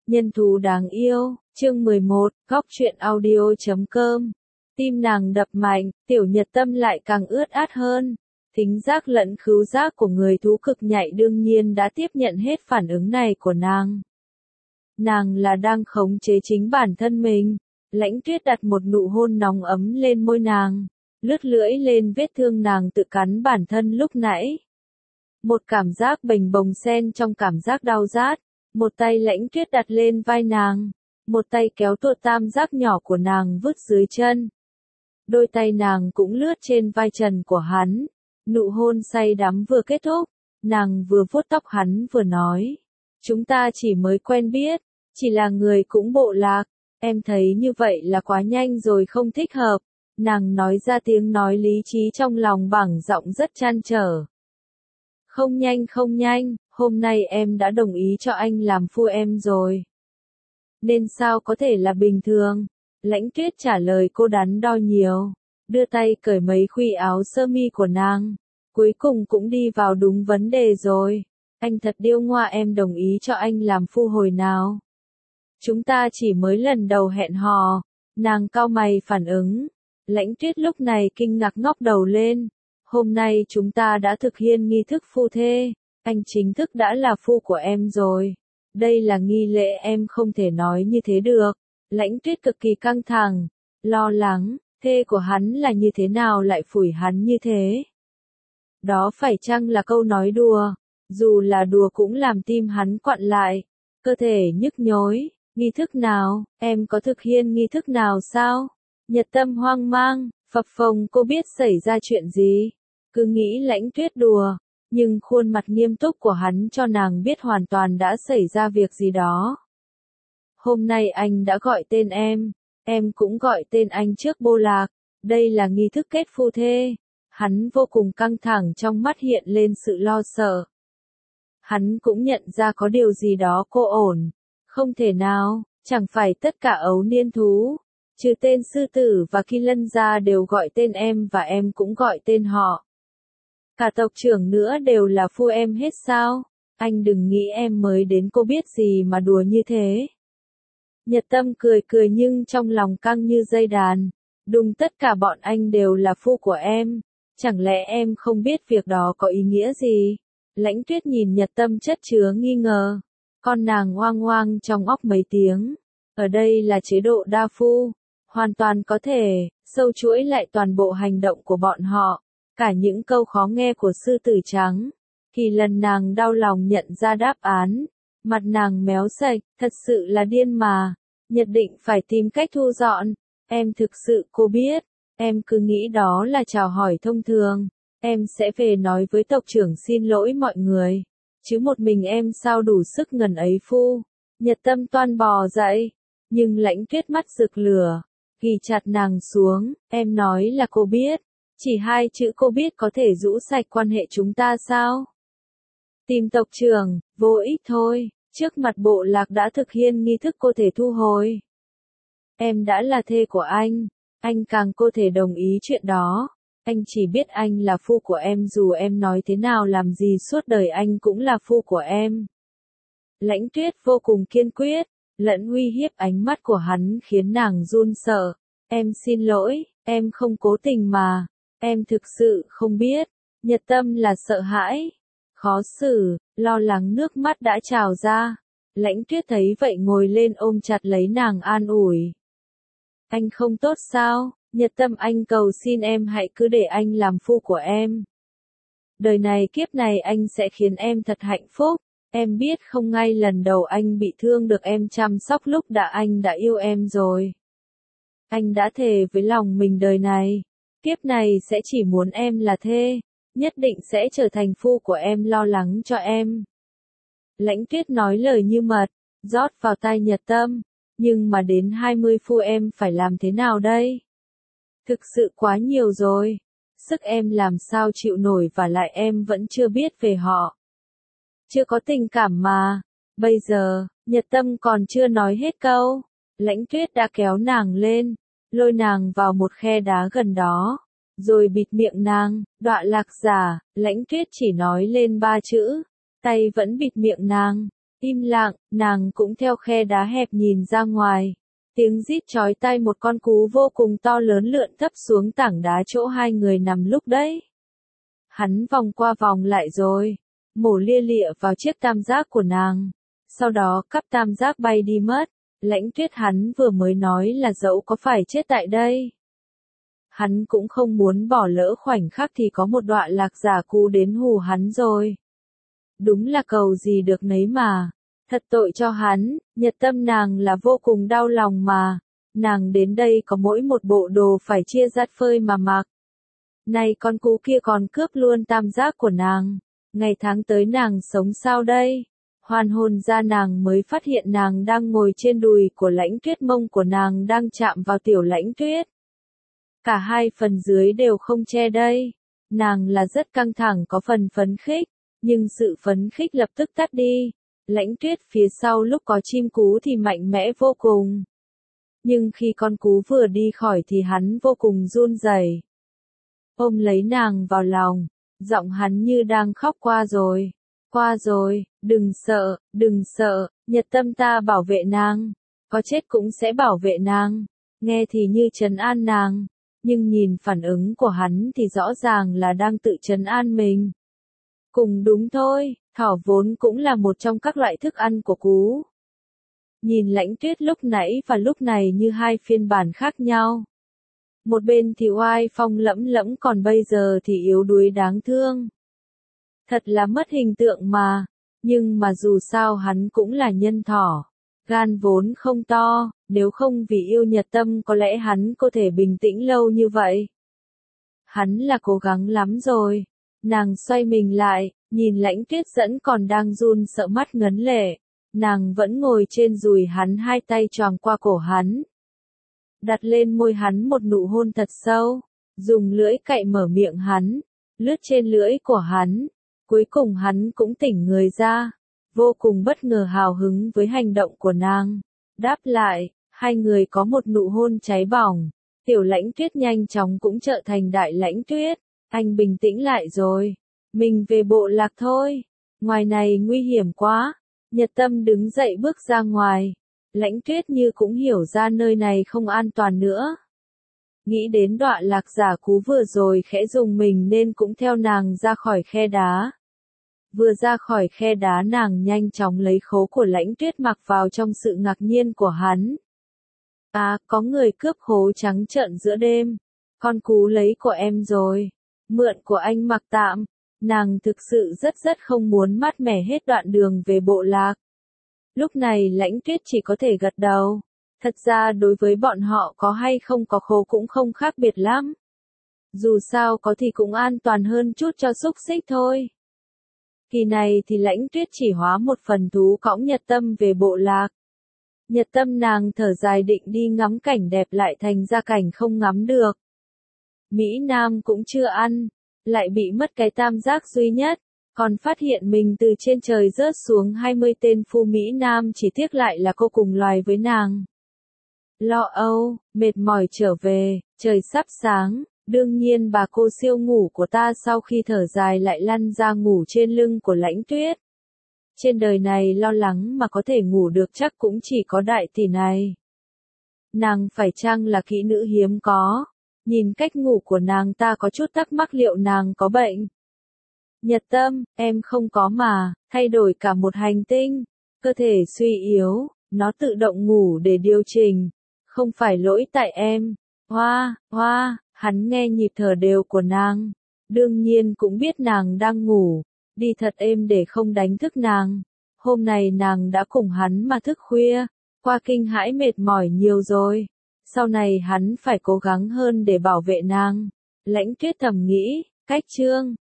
Nhân thú đáng yêu, chương 11, góc truyện audio.com. Tim nàng đập mạnh, Tiểu Nhật Tâm lại càng ướt át hơn. Thính giác lẫn khứu giác của người thú cực nhạy đương nhiên đã tiếp nhận hết phản ứng này của nàng. Nàng là đang khống chế chính bản thân mình. Lãnh Tuyết đặt một nụ hôn nóng ấm lên môi nàng, lướt lưỡi lên vết thương nàng tự cắn bản thân lúc nãy. Một cảm giác bềnh bồng xen trong cảm giác đau rát. Một tay Lãnh Tuyết đặt lên vai nàng, một tay kéo tuột tam giác nhỏ của nàng vứt dưới chân. Đôi tay nàng cũng lướt trên vai trần của hắn. Nụ hôn say đắm vừa kết thúc, nàng vừa vuốt tóc hắn vừa nói. Chúng ta chỉ mới quen biết, chỉ là người cũng bộ lạc. Em thấy như vậy là quá nhanh rồi, không thích hợp. Nàng nói ra tiếng nói lý trí trong lòng bằng giọng rất trăn trở. Không nhanh, hôm nay em đã đồng ý cho anh làm phu em rồi. Nên sao có thể là bình thường? Lãnh Tuyết trả lời cô đắn đo nhiều, đưa tay cởi mấy khuy áo sơ mi của nàng. Cuối cùng cũng đi vào đúng vấn đề rồi. Anh thật điêu ngoa, em đồng ý cho anh làm phu hồi nào? Chúng ta chỉ mới lần đầu hẹn hò. Nàng cau mày phản ứng. Lãnh Tuyết lúc này kinh ngạc ngóc đầu lên. Hôm nay chúng ta đã thực hiện nghi thức phu thê. Anh chính thức đã là phu của em rồi. Đây là nghi lễ, em không thể nói như thế được. Lãnh Tuyết cực kỳ căng thẳng, lo lắng, thê của hắn là như thế nào lại phủi hắn như thế? Đó phải chăng là câu nói đùa? Dù là đùa cũng làm tim hắn quặn lại, cơ thể nhức nhối. Nghi thức nào? Em có thực hiện nghi thức nào sao? Nhật Tâm hoang mang, phập phồng, cô biết xảy ra chuyện gì? Cứ nghĩ Lãnh Tuyết đùa, nhưng khuôn mặt nghiêm túc của hắn cho nàng biết hoàn toàn đã xảy ra việc gì đó. Hôm nay anh đã gọi tên em cũng gọi tên anh trước bộ lạc. Đây là nghi thức kết phu thê. Hắn vô cùng căng thẳng, trong mắt hiện lên sự lo sợ. Hắn cũng nhận ra có điều gì đó cô ổn. Không thể nào, chẳng phải tất cả ấu niên thú, trừ tên sư tử và kỳ lân gia đều gọi tên em và em cũng gọi tên họ. Cả tộc trưởng nữa đều là phu em hết sao? Anh đừng nghĩ em mới đến cô biết gì mà đùa như thế. Nhật Tâm cười nhưng trong lòng căng như dây đàn. Đúng, tất cả bọn anh đều là phu của em. Chẳng lẽ em không biết việc đó có ý nghĩa gì? Lãnh Tuyết nhìn Nhật Tâm chất chứa nghi ngờ. Con nàng oang oang trong óc mấy tiếng. Ở đây là chế độ đa phu. Hoàn toàn có thể sâu chuỗi lại toàn bộ hành động của bọn họ. Cả những câu khó nghe của sư tử trắng. Thì lần nàng đau lòng nhận ra đáp án. Mặt nàng méo sạch, thật sự là điên mà. Nhất định phải tìm cách thu dọn. Em thực sự, cô biết. Em cứ nghĩ đó là chào hỏi thông thường. Em sẽ về nói với tộc trưởng xin lỗi mọi người. Chứ một mình em sao đủ sức ngần ấy phu. Nhật Tâm toan bò dậy. Nhưng Lãnh Tuyết mắt rực lửa. Ghi chặt nàng xuống. Em nói là cô biết. Chỉ hai chữ cô biết có thể rũ sạch quan hệ chúng ta sao? Tìm tộc trưởng, vô ích thôi. Trước mặt bộ lạc đã thực hiện nghi thức, cô thể thu hồi. Em đã là thê của anh càng có thể đồng ý chuyện đó. Anh chỉ biết anh là phu của em, dù em nói thế nào làm gì suốt đời anh cũng là phu của em. Lãnh Tuyết vô cùng kiên quyết, lẫn uy hiếp, ánh mắt của hắn khiến nàng run sợ. Em xin lỗi, em không cố tình mà. Em thực sự không biết. Nhật Tâm là sợ hãi, khó xử, lo lắng, nước mắt đã trào ra. Lãnh Tuyết thấy vậy ngồi lên ôm chặt lấy nàng an ủi. Anh không tốt sao? Nhật Tâm, anh cầu xin em hãy cứ để anh làm phu của em. Đời này kiếp này anh sẽ khiến em thật hạnh phúc. Em biết không, ngay lần đầu anh bị thương được em chăm sóc lúc anh đã yêu em rồi. Anh đã thề với lòng mình đời này, kiếp này sẽ chỉ muốn em là thê. Nhất định sẽ trở thành phu của em, lo lắng cho em. Lãnh Tuyết nói lời như mật, rót vào tai Nhật Tâm. Nhưng mà đến 20 phu em phải làm thế nào đây? Thực sự quá nhiều rồi. Sức em làm sao chịu nổi, và lại em vẫn chưa biết về họ. Chưa có tình cảm mà. Bây giờ, Nhật Tâm còn chưa nói hết câu. Lãnh Tuyết đã kéo nàng lên, lôi nàng vào một khe đá gần đó. Rồi bịt miệng nàng, đọa lạc giả. Lãnh Tuyết chỉ nói lên 3 chữ. Tay vẫn bịt miệng nàng. Im lặng, nàng cũng theo khe đá hẹp nhìn ra ngoài. Tiếng rít chói tai một con cú vô cùng to lớn lượn thấp xuống tảng đá chỗ hai người nằm lúc đấy. Hắn vòng qua vòng lại rồi, mổ lia lịa vào chiếc tam giác của nàng. Sau đó cắp tam giác bay đi mất. Lãnh Tuyết hắn vừa mới nói là dẫu có phải chết tại đây, hắn cũng không muốn bỏ lỡ khoảnh khắc thì có một đoạn lạc giả cú đến hù hắn rồi. Đúng là cầu gì được nấy mà. Thật tội cho hắn, Nhật Tâm nàng là vô cùng đau lòng mà. Nàng đến đây có mỗi một bộ đồ phải chia rát phơi mà mặc. Này con cú kia còn cướp luôn tam giác của nàng. Ngày tháng tới nàng sống sao đây? Hoàn hồn ra nàng mới phát hiện nàng đang ngồi trên đùi của Lãnh Tuyết, mông của nàng đang chạm vào tiểu Lãnh Tuyết. Cả hai phần dưới đều không che đây. Nàng là rất căng thẳng có phần phấn khích, nhưng sự phấn khích lập tức tắt đi. Lãnh Tuyết phía sau lúc có chim cú thì mạnh mẽ vô cùng. Nhưng khi con cú vừa đi khỏi thì hắn vô cùng run rẩy. Ôm lấy nàng vào lòng, giọng hắn như đang khóc qua rồi, đừng sợ, Nhật Tâm ta bảo vệ nàng, có chết cũng sẽ bảo vệ nàng. Nghe thì như trấn an nàng, nhưng nhìn phản ứng của hắn thì rõ ràng là đang tự trấn an mình. Cùng đúng thôi, thỏ vốn cũng là một trong các loại thức ăn của cú. Nhìn Lãnh Tuyết lúc nãy và lúc này như hai phiên bản khác nhau. Một bên thì oai phong lẫm lẫm còn bây giờ thì yếu đuối đáng thương. Thật là mất hình tượng mà, nhưng mà dù sao hắn cũng là nhân thỏ. Gan vốn không to, nếu không vì yêu Nhật Tâm có lẽ hắn có thể bình tĩnh lâu như vậy. Hắn là cố gắng lắm rồi. Nàng xoay mình lại, nhìn Lãnh Tuyết dẫn còn đang run sợ mắt ngấn lệ. Nàng vẫn ngồi trên đùi hắn, hai tay choàng qua cổ hắn. Đặt lên môi hắn một nụ hôn thật sâu, dùng lưỡi cạy mở miệng hắn, lướt trên lưỡi của hắn. Cuối cùng hắn cũng tỉnh người ra, vô cùng bất ngờ hào hứng với hành động của nàng. Đáp lại, hai người có một nụ hôn cháy bỏng. Tiểu Lãnh Tuyết nhanh chóng cũng trở thành đại Lãnh Tuyết. Anh bình tĩnh lại rồi. Mình về bộ lạc thôi. Ngoài này nguy hiểm quá. Nhật Tâm đứng dậy bước ra ngoài. Lãnh Tuyết như cũng hiểu ra nơi này không an toàn nữa. Nghĩ đến đoạn lạc giả cú vừa rồi khẽ dùng mình nên cũng theo nàng ra khỏi khe đá. Vừa ra khỏi khe đá nàng nhanh chóng lấy khố của Lãnh Tuyết mặc vào trong sự ngạc nhiên của hắn. À, có người cướp khố trắng trợn giữa đêm. Con cú lấy của em rồi. Mượn của anh mặc tạm. Nàng thực sự rất không muốn mát mẻ hết đoạn đường về bộ lạc. Lúc này Lãnh Tuyết chỉ có thể gật đầu. Thật ra đối với bọn họ có hay không có khố cũng không khác biệt lắm. Dù sao có thì cũng an toàn hơn chút cho xúc xích thôi. Kỳ này thì Lãnh Tuyết chỉ hóa một phần thú cõng Nhật Tâm về bộ lạc. Nhật Tâm nàng thở dài định đi ngắm cảnh đẹp lại thành ra cảnh không ngắm được. Mỹ Nam cũng chưa ăn, lại bị mất cái tam giác duy nhất, còn phát hiện mình từ trên trời rớt xuống 20 tên phu Mỹ Nam, chỉ tiếc lại là cô cùng loài với nàng. Lo âu, mệt mỏi trở về, trời sắp sáng. Đương nhiên bà cô siêu ngủ của ta sau khi thở dài lại lăn ra ngủ trên lưng của Lãnh Tuyết. Trên đời này lo lắng mà có thể ngủ được chắc cũng chỉ có đại tỷ này. Nàng phải chăng là kỹ nữ hiếm có? Nhìn cách ngủ của nàng ta có chút thắc mắc liệu nàng có bệnh. Nhật Tâm, em không có mà, thay đổi cả một hành tinh. Cơ thể suy yếu, nó tự động ngủ để điều chỉnh. Không phải lỗi tại em. Hoa. Hắn nghe nhịp thở đều của nàng. Đương nhiên cũng biết nàng đang ngủ. Đi thật êm để không đánh thức nàng. Hôm nay nàng đã cùng hắn mà thức khuya. Qua kinh hãi mệt mỏi nhiều rồi. Sau này hắn phải cố gắng hơn để bảo vệ nàng. Lãnh Tuyết thầm nghĩ, cách chương